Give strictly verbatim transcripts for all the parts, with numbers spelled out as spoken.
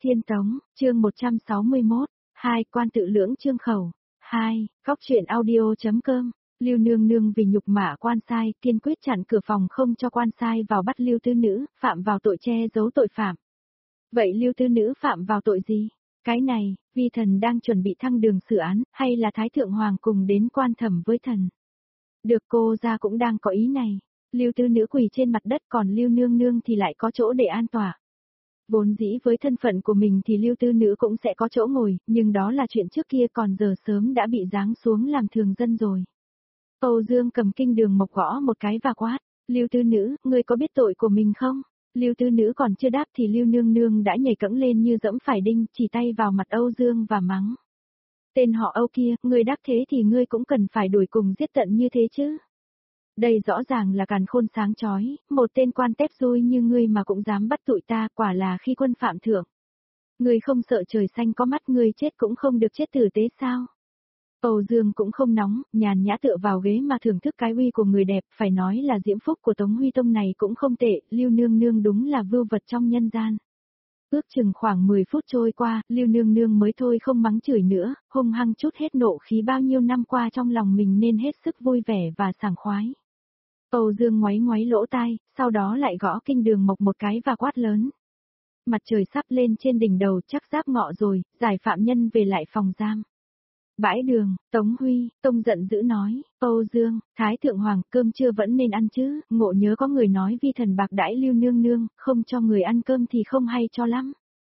Tiên Tống, chương một trăm sáu mươi mốt, hai quan tự lưỡng chương khẩu, hai, góc truyện audio.com, Lưu Nương Nương vì nhục mạ quan sai, kiên quyết chặn cửa phòng không cho quan sai vào bắt Lưu Tư Nữ, phạm vào tội che giấu tội phạm. Vậy Lưu Tư Nữ phạm vào tội gì? Cái này, vi thần đang chuẩn bị thăng đường xử án, hay là Thái Thượng Hoàng cùng đến quan thẩm với thần? Được, cô ra cũng đang có ý này. Lưu Tư Nữ quỳ trên mặt đất, còn Lưu Nương Nương thì lại có chỗ để an tọa. Vốn dĩ với thân phận của mình thì Lưu Tư Nữ cũng sẽ có chỗ ngồi, nhưng đó là chuyện trước kia, còn giờ sớm đã bị giáng xuống làm thường dân rồi. Âu Dương cầm kinh đường mộc gõ một cái và quát, Lưu Tư Nữ, ngươi có biết tội của mình không? Lưu Tư Nữ còn chưa đáp thì Lưu Nương Nương đã nhảy cẫng lên như dẫm phải đinh, chỉ tay vào mặt Âu Dương và mắng. Tên họ Âu kia, ngươi đắc thế thì ngươi cũng cần phải đuổi cùng giết tận như thế chứ. Đây rõ ràng là càn khôn sáng chói, một tên quan tép dôi như ngươi mà cũng dám bắt tụi ta, quả là khi quân phạm thượng. Ngươi không sợ trời xanh có mắt, ngươi chết cũng không được chết tử tế sao? Âu Dương cũng không nóng, nhàn nhã tựa vào ghế mà thưởng thức cái uy của người đẹp, phải nói là diễm phúc của Tống Huy Tông này cũng không tệ, Lưu Nương Nương đúng là vưu vật trong nhân gian. Ước chừng khoảng mười phút trôi qua, Lưu Nương Nương mới thôi không mắng chửi nữa, hung hăng chút hết nộ khí bao nhiêu năm qua trong lòng mình nên hết sức vui vẻ và sảng khoái. Âu Dương ngoáy ngoáy lỗ tai, sau đó lại gõ kinh đường mộc một cái và quát lớn. Mặt trời sắp lên trên đỉnh đầu, chắc giáp ngọ rồi, giải phạm nhân về lại phòng giam. Bãi đường, Tống Huy, Tông giận dữ nói, Âu Dương, Thái Thượng Hoàng, cơm trưa vẫn nên ăn chứ, ngộ nhớ có người nói vi thần bạc đãi Lưu Nương Nương, không cho người ăn cơm thì không hay cho lắm.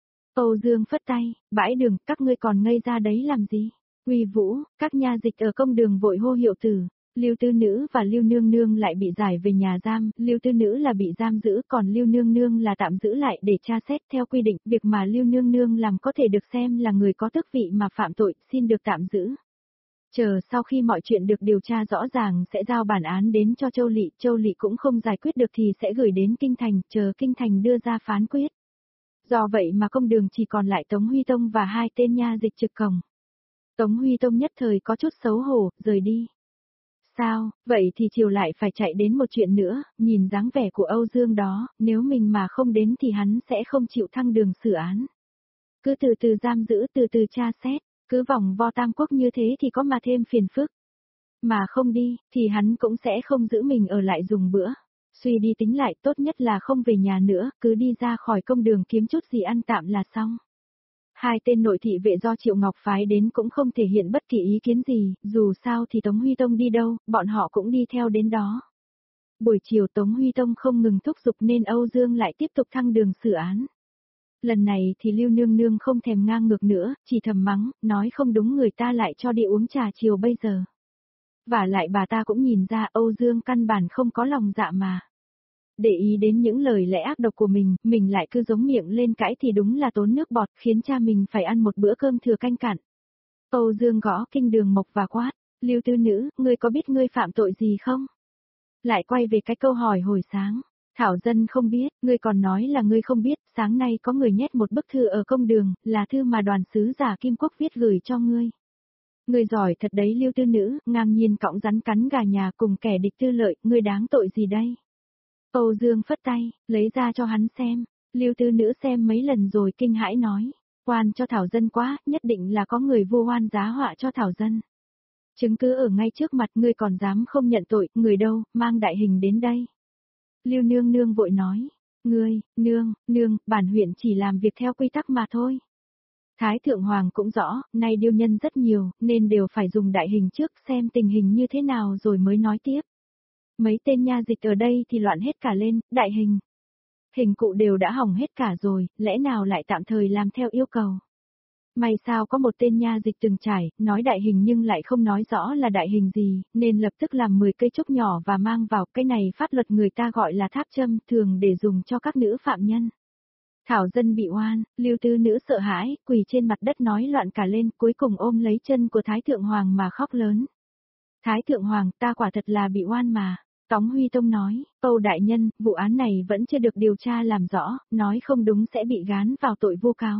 Âu Dương phất tay, bãi đường, các ngươi còn ngây ra đấy làm gì? Uy Vũ, các nha dịch ở công đường vội hô hiệu tử. Lưu Tư Nữ và Lưu Nương Nương lại bị giải về nhà giam, Lưu Tư Nữ là bị giam giữ, còn Lưu Nương Nương là tạm giữ lại để tra xét theo quy định, việc mà Lưu Nương Nương làm có thể được xem là người có tước vị mà phạm tội, xin được tạm giữ. Chờ sau khi mọi chuyện được điều tra rõ ràng sẽ giao bản án đến cho Châu Lỵ, Châu Lỵ cũng không giải quyết được thì sẽ gửi đến Kinh Thành, chờ Kinh Thành đưa ra phán quyết. Do vậy mà công đường chỉ còn lại Tống Huy Tông và hai tên nha dịch trực cổng. Tống Huy Tông nhất thời có chút xấu hổ, rời đi. Sao, vậy thì chiều lại phải chạy đến một chuyện nữa, nhìn dáng vẻ của Âu Dương đó, nếu mình mà không đến thì hắn sẽ không chịu thăng đường xử án. Cứ từ từ giam giữ, từ từ tra xét, cứ vòng vo tam quốc như thế thì có mà thêm phiền phức. Mà không đi, thì hắn cũng sẽ không giữ mình ở lại dùng bữa. Suy đi tính lại, tốt nhất là không về nhà nữa, cứ đi ra khỏi công đường kiếm chút gì ăn tạm là xong. Hai tên nội thị vệ do Triệu Ngọc phái đến cũng không thể hiện bất kỳ ý kiến gì, dù sao thì Tống Huy Tông đi đâu, bọn họ cũng đi theo đến đó. Buổi chiều Tống Huy Tông không ngừng thúc giục nên Âu Dương lại tiếp tục thăng đường xử án. Lần này thì Lưu Nương Nương không thèm ngang ngược nữa, chỉ thầm mắng, nói không đúng người ta lại cho đi uống trà chiều bây giờ. Và lại bà ta cũng nhìn ra Âu Dương căn bản không có lòng dạ mà. Để ý đến những lời lẽ ác độc của mình, mình lại cứ giống miệng lên cãi thì đúng là tốn nước bọt, khiến cha mình phải ăn một bữa cơm thừa canh cặn. Âu Dương gõ kinh đường mộc và quát, Lưu Tư Nữ, ngươi có biết ngươi phạm tội gì không? Lại quay về cái câu hỏi hồi sáng, Thảo dân không biết, ngươi còn nói là ngươi không biết, sáng nay có người nhét một bức thư ở công đường, là thư mà đoàn sứ giả Kim Quốc viết gửi cho ngươi. Ngươi giỏi thật đấy Lưu Tư Nữ, ngang nhiên cõng rắn cắn gà nhà cùng kẻ địch tư lợi, ngươi đáng tội gì đây? Âu Dương phất tay, lấy ra cho hắn xem, Lưu Tư Nữ xem mấy lần rồi kinh hãi nói, oan cho Thảo dân quá, nhất định là có người vu oan giá họa cho Thảo dân. Chứng cứ ở ngay trước mặt ngươi còn dám không nhận tội, người đâu, mang đại hình đến đây. Lưu Nương Nương vội nói, ngươi, nương, nương, bản huyện chỉ làm việc theo quy tắc mà thôi. Thái Thượng Hoàng cũng rõ, nay điêu nhân rất nhiều, nên đều phải dùng đại hình trước xem tình hình như thế nào rồi mới nói tiếp. Mấy tên nha dịch ở đây thì loạn hết cả lên, đại hình. Hình cụ đều đã hỏng hết cả rồi, lẽ nào lại tạm thời làm theo yêu cầu. May sao có một tên nha dịch từng trải, nói đại hình nhưng lại không nói rõ là đại hình gì, nên lập tức làm mười cây trúc nhỏ và mang vào, cái này pháp luật người ta gọi là tháp châm, thường để dùng cho các nữ phạm nhân. Thảo dân bị oan, Lưu Tư Nữ sợ hãi, quỳ trên mặt đất nói loạn cả lên, cuối cùng ôm lấy chân của Thái Thượng Hoàng mà khóc lớn. Thái Thượng Hoàng, ta quả thật là bị oan mà. Tống Huy Tông nói, Âu đại nhân, vụ án này vẫn chưa được điều tra làm rõ, nói không đúng sẽ bị gán vào tội vu cáo.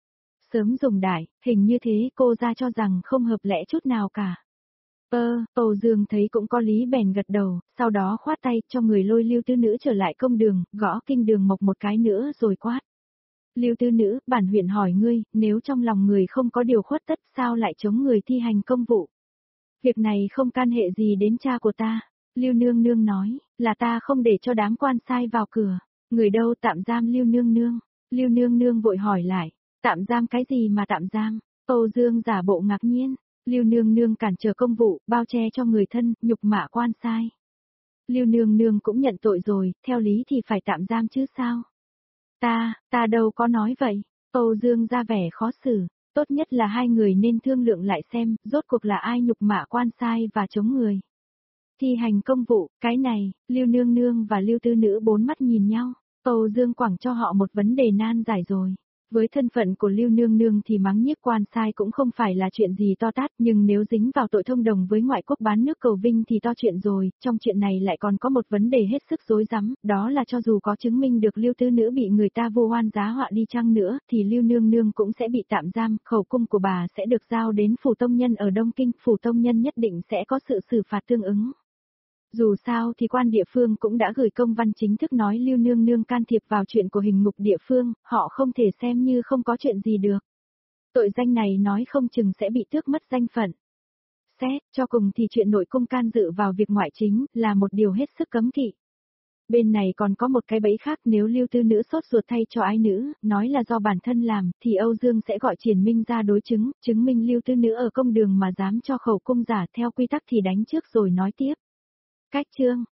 Sớm dùng đại, hình như thế cô ra cho rằng không hợp lẽ chút nào cả. Ơ, Âu Dương thấy cũng có lý bèn gật đầu, sau đó khoát tay cho người lôi Lưu Tư Nữ trở lại công đường, gõ kinh đường mộc một cái nữa rồi quát. Lưu Tư Nữ, bản huyện hỏi ngươi, nếu trong lòng người không có điều khuất tất sao lại chống người thi hành công vụ? Việc này không can hệ gì đến cha của ta. Lưu Nương Nương nói, là ta không để cho đám quan sai vào cửa. Người đâu tạm giam Lưu Nương Nương? Lưu Nương Nương vội hỏi lại, tạm giam cái gì mà tạm giam? Âu Dương giả bộ ngạc nhiên, Lưu Nương Nương cản trở công vụ, bao che cho người thân, nhục mạ quan sai. Lưu Nương Nương cũng nhận tội rồi, theo lý thì phải tạm giam chứ sao? Ta, ta đâu có nói vậy. Âu Dương ra vẻ khó xử, tốt nhất là hai người nên thương lượng lại xem, rốt cuộc là ai nhục mạ quan sai và chống người. Thi hành công vụ, cái này, Lưu Nương Nương và Lưu Tư Nữ bốn mắt nhìn nhau, Âu Dương quẳng cho họ một vấn đề nan giải rồi. Với thân phận của Lưu Nương Nương thì mắng nhiếc quan sai cũng không phải là chuyện gì to tát, nhưng nếu dính vào tội thông đồng với ngoại quốc bán nước cầu vinh thì to chuyện rồi, trong chuyện này lại còn có một vấn đề hết sức rối rắm, đó là cho dù có chứng minh được Lưu Tư Nữ bị người ta vô oan giá họa đi chăng nữa, thì Lưu Nương Nương cũng sẽ bị tạm giam, khẩu cung của bà sẽ được giao đến phủ tông nhân ở Đông Kinh, phủ tông nhân nhất định sẽ có sự xử phạt tương ứng. Dù sao thì quan địa phương cũng đã gửi công văn chính thức nói Lưu Nương Nương can thiệp vào chuyện của hình ngục địa phương, họ không thể xem như không có chuyện gì được. Tội danh này nói không chừng sẽ bị tước mất danh phận. Xét, cho cùng thì chuyện nội cung can dự vào việc ngoại chính là một điều hết sức cấm kỵ. Bên này còn có một cái bẫy khác, nếu Lưu Tư Nữ sốt ruột thay cho ái nữ, nói là do bản thân làm, thì Âu Dương sẽ gọi Triển Minh ra đối chứng, chứng minh Lưu Tư Nữ ở công đường mà dám cho khẩu cung giả theo quy tắc thì đánh trước rồi nói tiếp. Cách chương